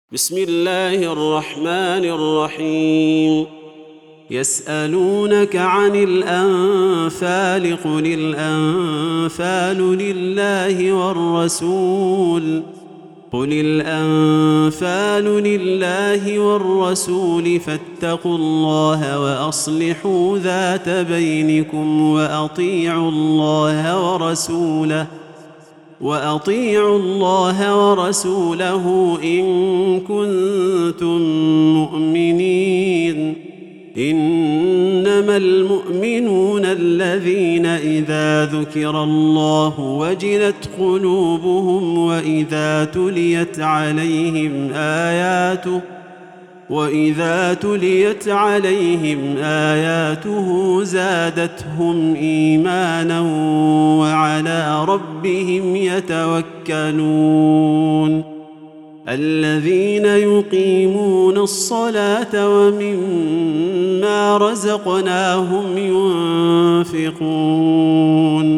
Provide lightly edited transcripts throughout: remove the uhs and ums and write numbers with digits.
بسم الله الرحمن الرحيم. يسألونك عن الأنفال قل الأنفال لله والرسول فاتقوا الله وأصلحوا ذات بينكم وأطيعوا الله ورسوله إن كنتم مؤمنين. إنما المؤمنون الذين إذا ذكر الله وجلت قلوبهم وإذا تليت عليهم آياته زادتهم إيمانا وعلى ربهم يتوكلون. الذين يقيمون الصلاة ومما رزقناهم ينفقون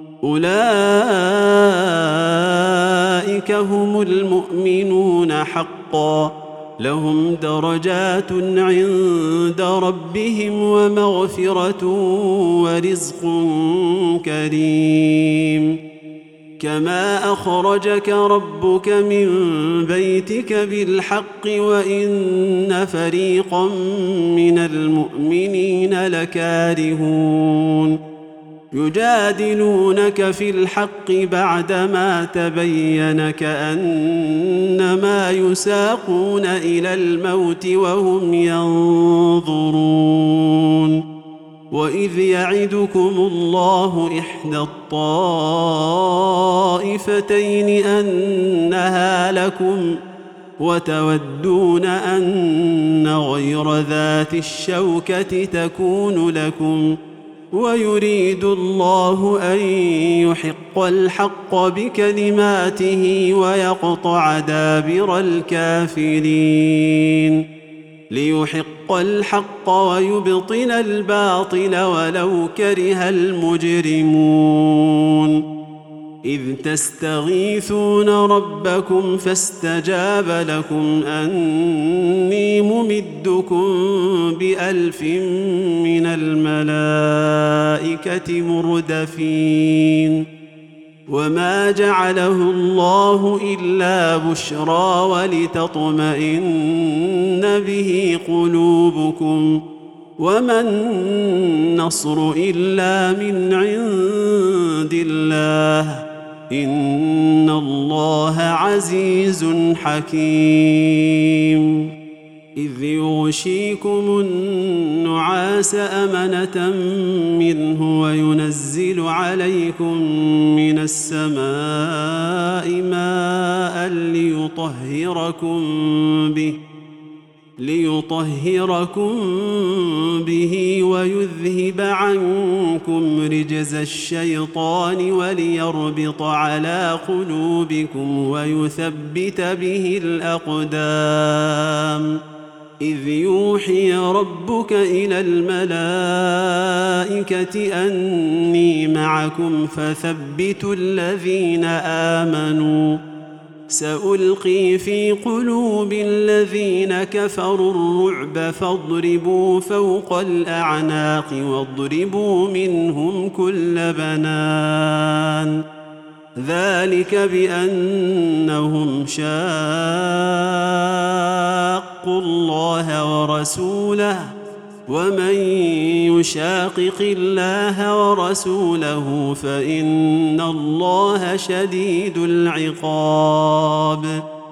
أولئك هم المؤمنون حقا لهم درجات عند ربهم ومغفرة ورزق كريم. كما أخرجك ربك من بيتك بالحق وإن فريقا من المؤمنين لكارهون يجادلونك في الحق بعدما تبين كأنما يساقون إلى الموت وهم ينظرون. وإذ يعدكم الله إحدى الطائفتين أنها لكم وتودون أن غير ذات الشوكة تكون لكم ويريد الله أن يحق الحق بكلماته ويقطع دابر الكافرين ليحق الحق ويبطل الباطل ولو كره المجرمون. إذ تستغيثون ربكم فاستجاب لكم أني ممدكم ب1000 من الملائكة مردفين. وما جعله الله إلا بشرى ولتطمئن به قلوبكم وما النصر إلا من عند الله إن الله عزيز حكيم. إذ يغشيكم النعاس أمنة منه وينزل عليكم من السماء ماء ليطهركم به ويذهب عنكم رجز الشيطان وليربط على قلوبكم ويثبت به الأقدام. إذ يوحي ربك إلى الملائكة أني معكم فثبتوا الذين آمنوا سألقي في قلوب الذين كفروا الرعب فاضربوا فوق الأعناق واضربوا منهم كل بنان. ذلك بأنهم شاقوا الله ورسوله ومن يشاقق الله ورسوله فإن الله شديد العقاب.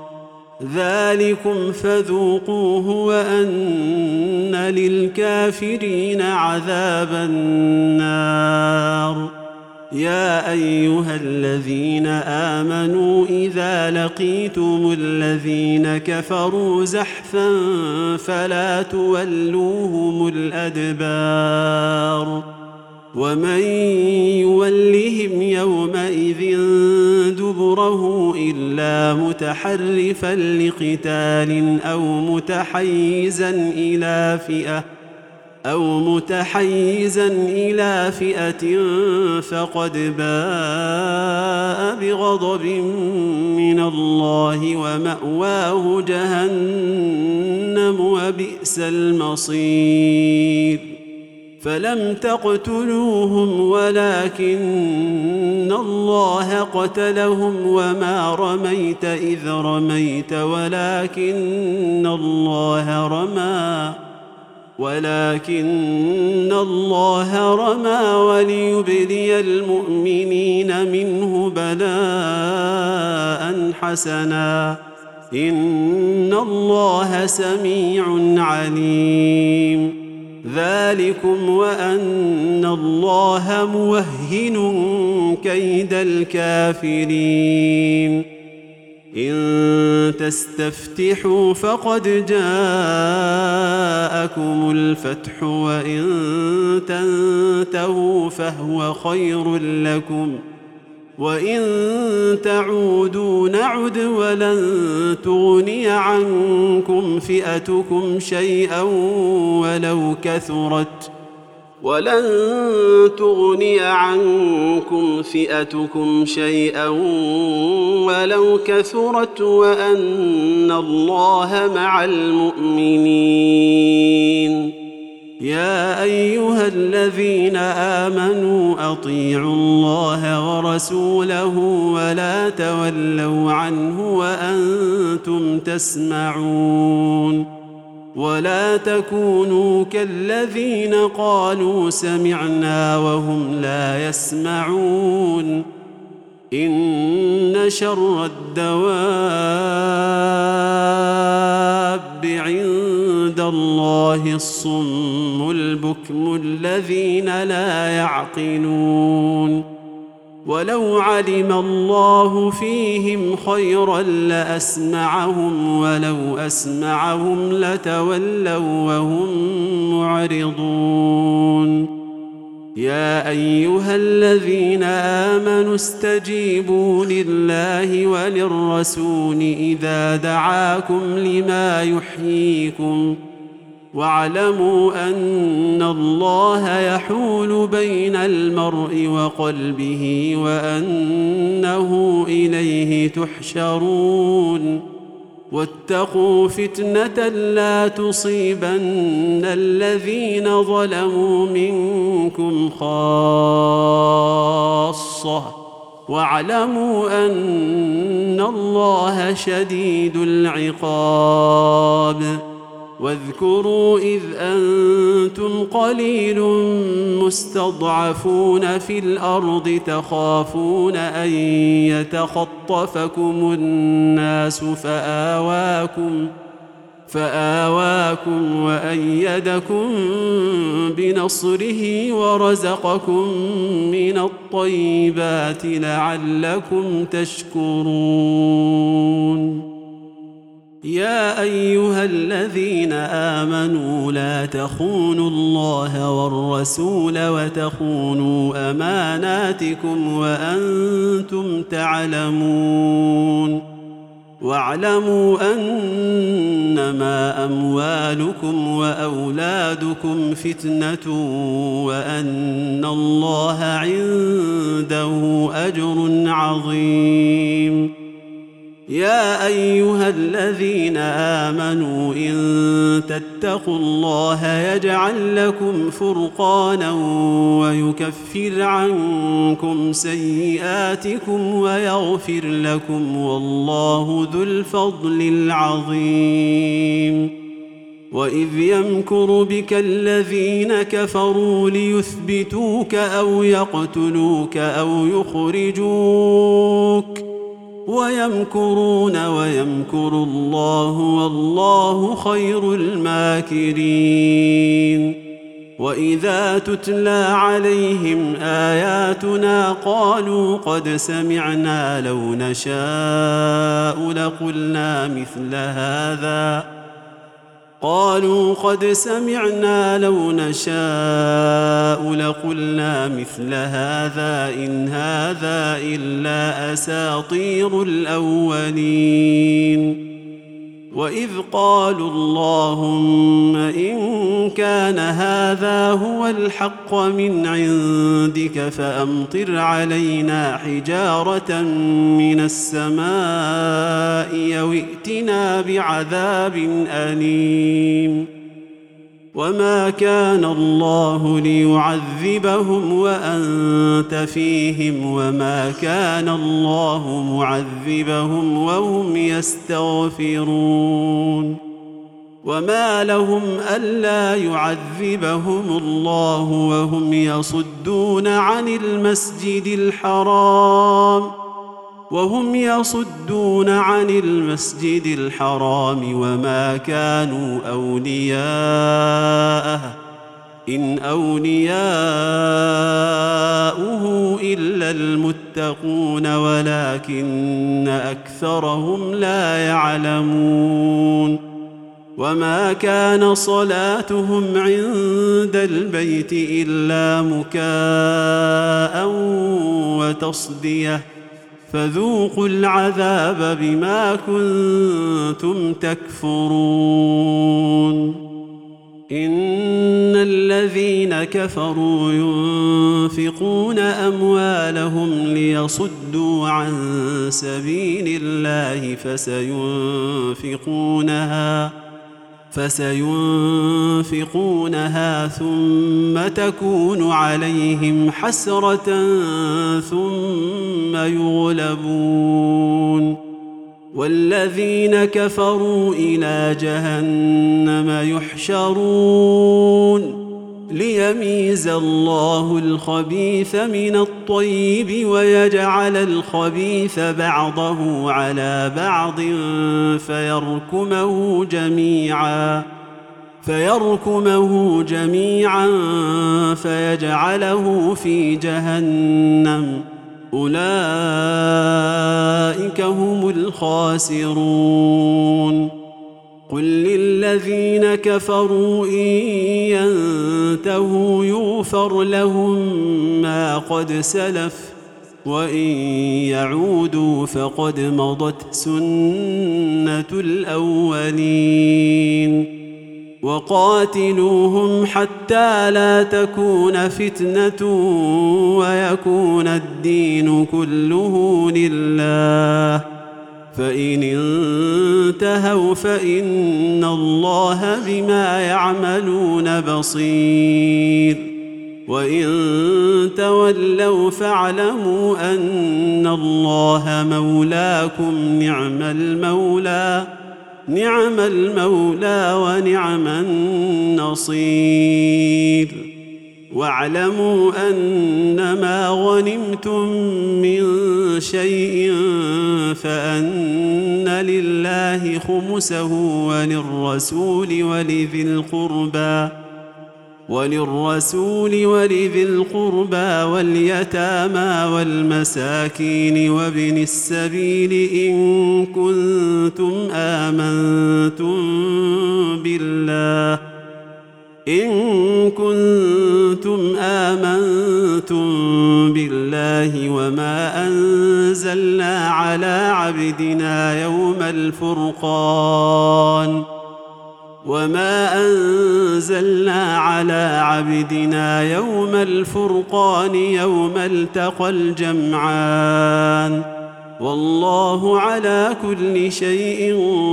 ذلكم فذوقوه وأن للكافرين عذاب النار. يا أيها الذين آمنوا إذا لقيتم الذين كفروا زحفا فلا تولوهم الأدبار. ومن يولهم يومئذ دبره إلا متحرفا لقتال أو متحيزا إلى فئة أو متحيزا إلى فئة فقد باء بغضب من الله ومأواه جهنم وبئس المصير فلم تقتلوهم ولكن الله قتلهم وما رميت إذ رميت ولكن الله رمى وليبلي المؤمنين منه بلاء حسنا إن الله سميع عليم ذلكم وأن الله موهن كيد الكافرين إن تستفتحوا فقد جاءكم الفتح وإن تنتهوا فهو خير لكم وإن تعودوا نعد ولن تغني عنكم فئتكم شيئا ولو كثرت وأن الله مع المؤمنين يا أيها الذين آمنوا أطيعوا الله ورسوله ولا تولوا عنه وأنتم تسمعون ولا تكونوا كالذين قالوا سمعنا وهم لا يسمعون إن شر الدواب عند الله الصم البكم الذين لا يعقلون ولو علم الله فيهم خيرا لأسمعهم ولو أسمعهم لتولوا وهم معرضون يا أيها الذين آمنوا استجيبوا لله وللرسول إذا دعاكم لما يحييكم واعلموا أن الله يحول بين المرء وقلبه وأنه إليه تحشرون واتقوا فتنة لا تصيبن الذين ظلموا منكم خاصة واعلموا أن الله شديد العقاب واذكروا إذ أنتم قليل مستضعفون في الأرض تخافون أن يتخطفكم الناس فآواكم وأيدكم بنصره ورزقكم من الطيبات لعلكم تشكرون يا أيها الذين آمنوا لا تخونوا الله والرسول وتخونوا أماناتكم وأنتم تعلمون واعلموا أنما أموالكم وأولادكم فتنة وأن الله عنده أجر عظيم يا أيها الذين آمنوا إن تتقوا الله يجعل لكم فرقانا ويكفر عنكم سيئاتكم ويغفر لكم والله ذو الفضل العظيم وإذ يمكر بك الذين كفروا ليثبتوك أو يقتلوك أو يخرجوك ويمكرون ويمكر الله والله خير الماكرين وإذا تتلى عليهم آياتنا قالوا قد سمعنا لو نشاء لقلنا مثل هذا إن هذا إلا أساطير الأولين وإذ قالوا اللهم إن كان هذا هو الحق من عندك فأمطر علينا حجارة من السماء أو ائتنا بعذاب أليم وما كان الله ليعذبهم وأنت فيهم وما كان الله معذبهم وهم يستغفرون وما لهم ألا يعذبهم الله وهم يصدون عن المسجد الحرام وما كانوا أولياءه إن أولياؤه إلا المتقون ولكن أكثرهم لا يعلمون وما كان صلاتهم عند البيت إلا مكاء وتصدية فذوقوا العذاب بما كنتم تكفرون إن الذين كفروا ينفقون أموالهم ليصدوا عن سبيل الله فسينفقونها ثم تكون عليهم حسرة ثم يغلبون والذين كفروا إلى جهنم يحشرون ليميز الله الخبيث من الطيب ويجعل الخبيث بعضه على بعض فيركمه جميعا فيجعله في جهنم أولئك هم الخاسرون قل للذين كفروا إن ينتهوا يغفر لهم ما قد سلف وإن يعودوا فقد مضت سنة الأولين وقاتلوهم حتى لا تكون فتنة ويكون الدين كله لله فإن انتهوا فإن الله بما يعملون بصير وإن تولوا فاعلموا أن الله مولاكم نعم المولى ونعم النصير واعلموا أنما غنمتم من شيء فأن لله خمسه وللرسول ولذي القربى واليتامى والمساكين وابن السبيل إن كنتم آمنتم بالله وما أنزلنا على عبدنا يوم الفرقان يوم التقى الجمعان والله على كل شيء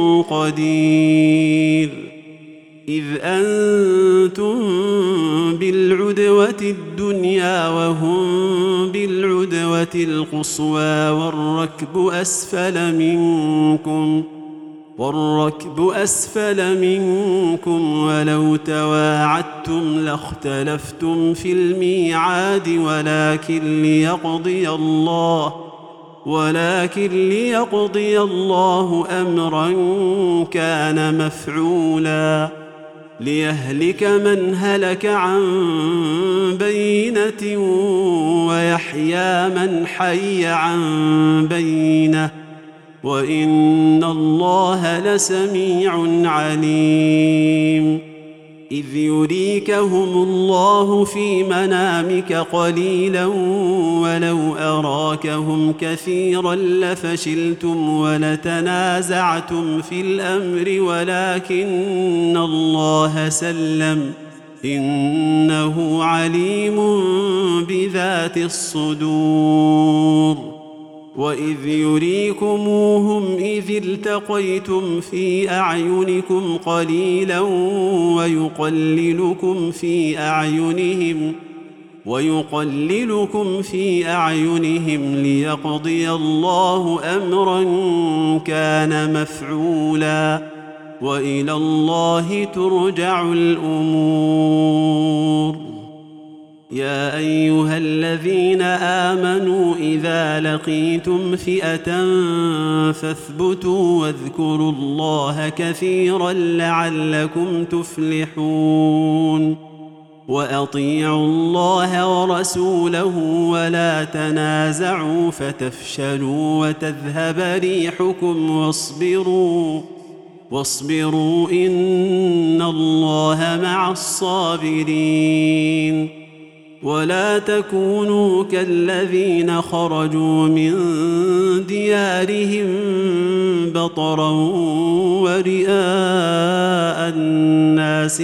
قدير إذ أنتم بالعدوة الدنيا وهم بالعدوة القصوى والركب أسفل منكم ولو تواعدتم لاختلفتم في الميعاد ولكن ليقضي الله أمرا كان مفعولا ليهلك من هلك عن بينة ويحيى من حي عن بينة وإن الله لسميع عليم إذ يريكهم الله في منامك قليلا ولو أراكهم كثيرا لفشلتم ولتنازعتم في الأمر ولكن الله سلم إنه عليم بذات الصدور وإذ يريكموهم إذ التقيتم في أعينكم قليلا ويقللكم في أعينهم ليقضي الله أمرا كان مفعولا وإلى الله ترجع الأمور يا أيها الذين آمنوا إذا لقيتم فئة فاثبتوا واذكروا الله كثيرا لعلكم تفلحون وأطيعوا الله ورسوله ولا تنازعوا فتفشلوا وتذهب ريحكم واصبروا إن الله مع الصابرين ولا تكونوا كالذين خرجوا من ديارهم بطرا ورئاء الناس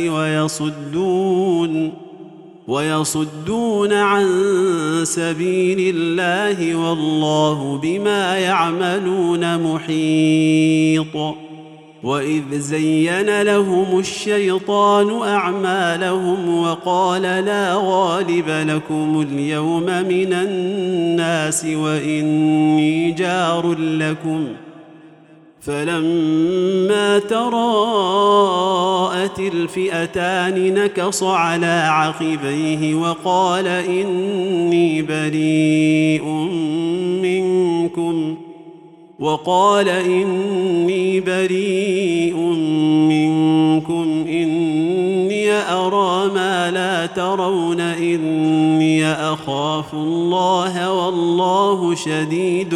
ويصدون عن سبيل الله والله بما يعملون محيط وإذ زين لهم الشيطان أعمالهم وقال لا غالب لكم اليوم من الناس وإني جار لكم فلما تراءت الفئتان نكص على عقبيه وقال إني بريء منكم إني أرى ما لا ترون إني أخاف الله والله شديد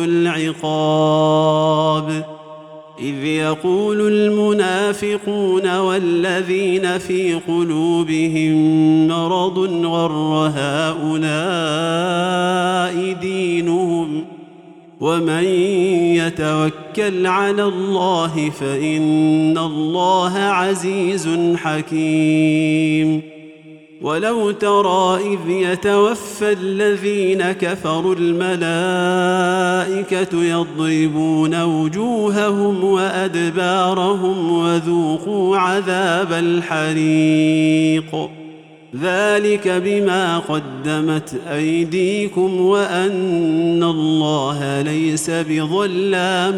العقاب إذ يقول المنافقون والذين في قلوبهم مرض غر هؤلاء دينهم ومن يتوكل على الله فإن الله عزيز حكيم ولو ترى إذ يتوفى الذين كفروا الملائكة يضربون وجوههم وأدبارهم وذوقوا عذاب الحريق ذلك بما قدمت أيديكم وأن الله ليس بظلام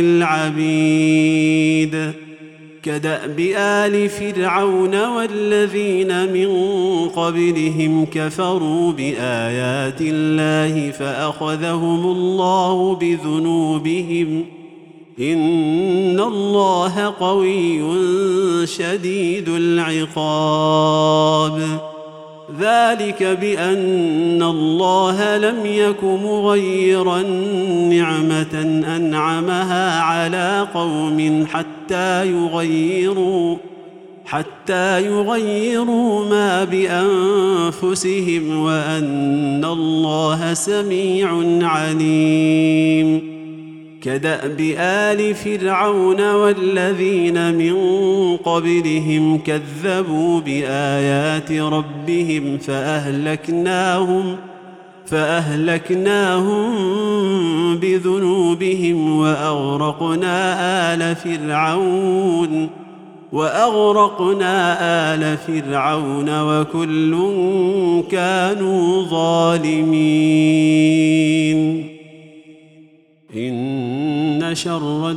للعبيد كدأب آل فرعون والذين من قبلهم كفروا بآيات الله فأخذهم الله بذنوبهم إن الله قوي شديد العقاب ذلك بأن الله لم يك مغيرا نعمة أنعمها على قوم حتى يغيروا ما بأنفسهم وأن الله سميع عليم كدأب آل فرعون والذين من قبلهم كذبوا بآيات ربهم فأهلكناهم بذنوبهم وأغرقنا آل فرعون وكل كانوا ظالمين إن شر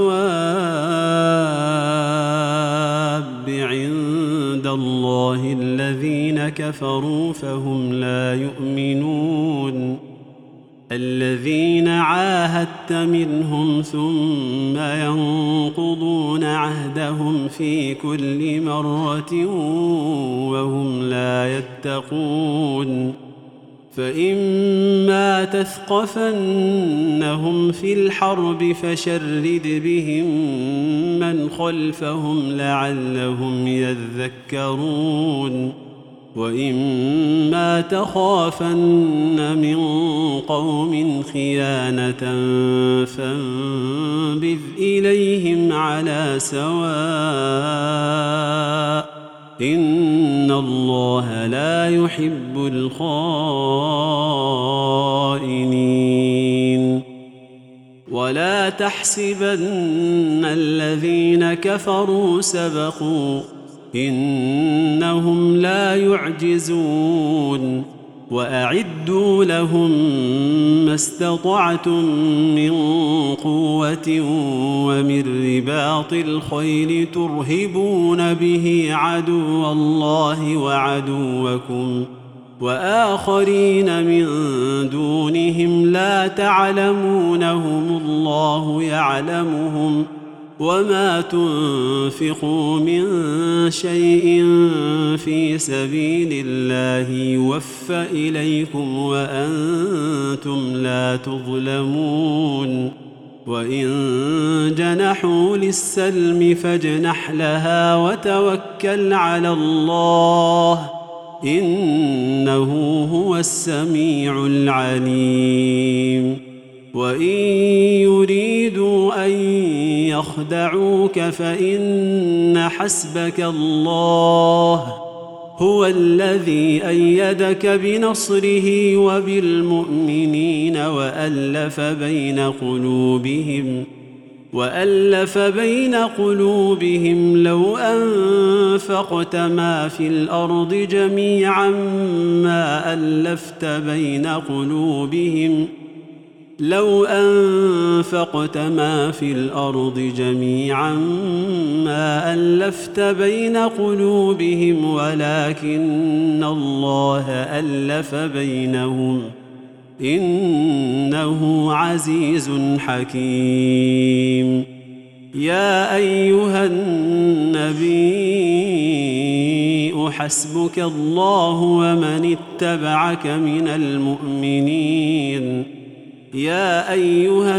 الدواب عند الله الذين كفروا فهم لا يؤمنون الذين عاهدت منهم ثم ينقضون عهدهم في كل مرة وهم لا يتقون فإما تثقفنهم في الحرب فشرد بهم من خلفهم لعلهم يذكرون وإما تخافن من قوم خيانة فانبذ إليهم على سواء إن الله لا يحب الخائنين ولا تحسبن الذين كفروا سبقوا إنهم لا يعجزون وأعدوا لهم ما استطعتم من قوة ومن رباط الخيل ترهبون به عدو الله وعدوكم وآخرين من دونهم لا تعلمونهم الله يعلمهم وما تنفقوا من شيء في سبيل الله يوفى إليكم وأنتم لا تظلمون وإن جنحوا للسلم فاجنح لها وتوكل على الله إنه هو السميع العليم وإن يريدوا أن يخدعوك فإن حسبك الله هو الذي أيدك بنصره وبالمؤمنين وألف بين قلوبهم لو أنفقت ما في الأرض جميعا ما ألفت بين قلوبهم ولكن الله ألف بينهم إنه عزيز حكيم يا أيها النبي حسبك الله ومن اتبعك من المؤمنين يا أيها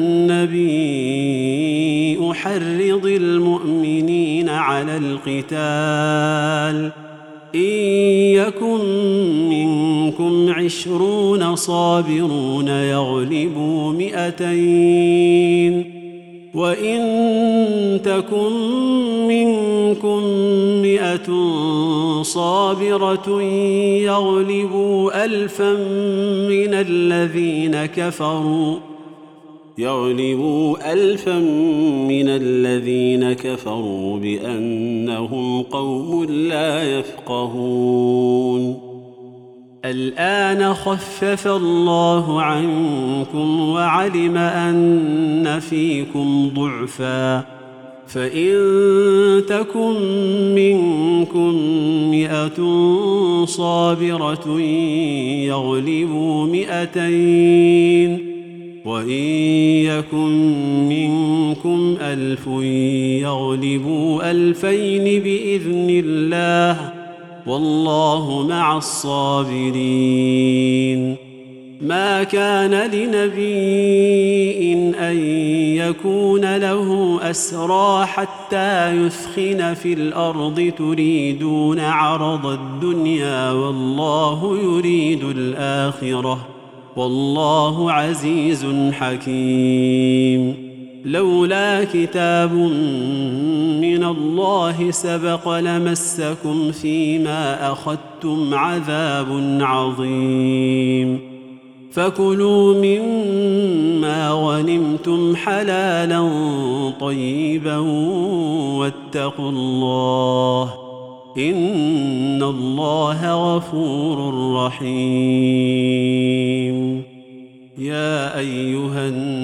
النبي حرض المؤمنين على القتال إن يكن منكم 20 صابرون يغلبوا 200 وإن تكن منكم 100 صابرة يغلبوا 1000 من الذين كفروا بأنهم قوم لا يفقهون الآن خفف الله عنكم وعلم أن فيكم ضعفا فإن تكن منكم 100 صابرة يغلبوا 200 وإن يكن منكم 1000 يغلبوا 2000 بإذن الله والله مع الصابرين ما كان لنبي أن يكون له أسرى حتى يثخن في الأرض تريدون عرض الدنيا والله يريد الآخرة والله عزيز حكيم لولا كتاب من الله سبق لمسكم فيما أخذتم عذاب عظيم فكلوا مما غنمتم حلالا طيبا واتقوا الله إن الله غفور رحيم يا أيها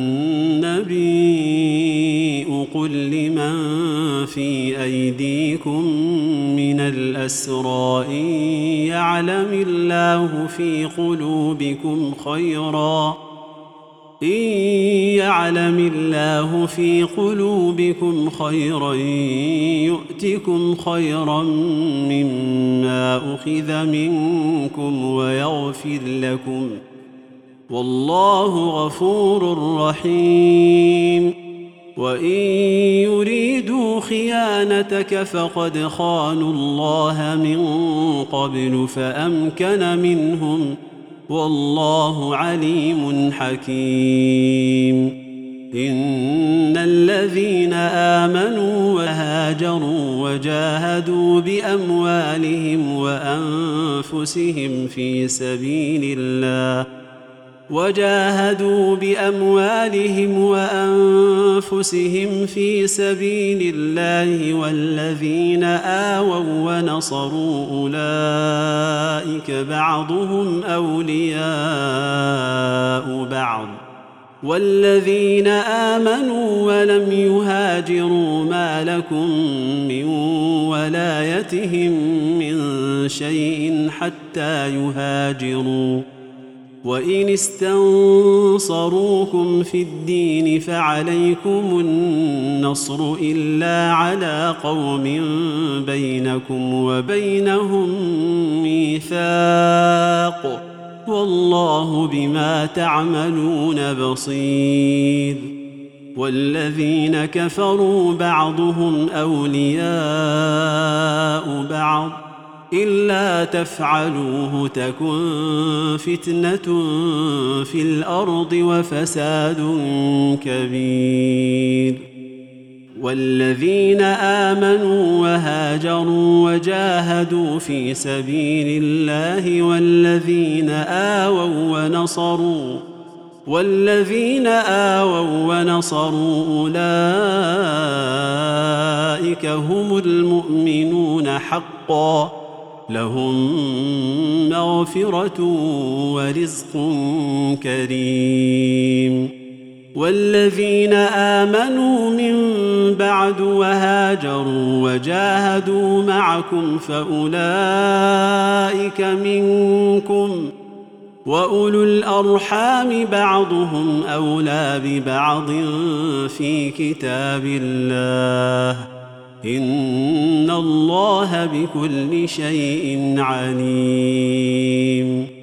النبي قل لمن في أيديكم من الأسرى إن يعلم الله في قلوبكم خيرا إن يعلم الله في قلوبكم خيرا يؤتكم خيرا مما أخذ منكم ويغفر لكم، والله غفور رحيم. وإن يريدوا خيانتك فقد خانوا الله من قبل فأمكن منهم، والله عليم حكيم. إن الذين آمنوا وهاجروا وجاهدوا بأموالهم وأنفسهم في سبيل الله والذين آووا ونصروا أولئك بعضهم أولياء بعض، والذين آمنوا ولم يهاجروا ما لكم من ولايتهم من شيء حتى يهاجروا، وإن استنصروكم في الدين فعليكم النصر إلا على قوم بينكم وبينهم ميثاق، والله بما تعملون بصير. والذين كفروا بعضهم أولياء بعض، إلا تفعلوه تكن فتنة في الأرض وفساد كبير. والذين آمنوا وهاجروا وجاهدوا في سبيل الله والذين آووا ونصروا أولئك هم المؤمنون حقا، لهم مغفرة ورزق كريم. والذين آمنوا من بعد وهاجروا وجاهدوا معكم فأولئك منكم، وأولو الأرحام بعضهم أولى ببعض في كتاب الله، إن الله بكل شيء عليم.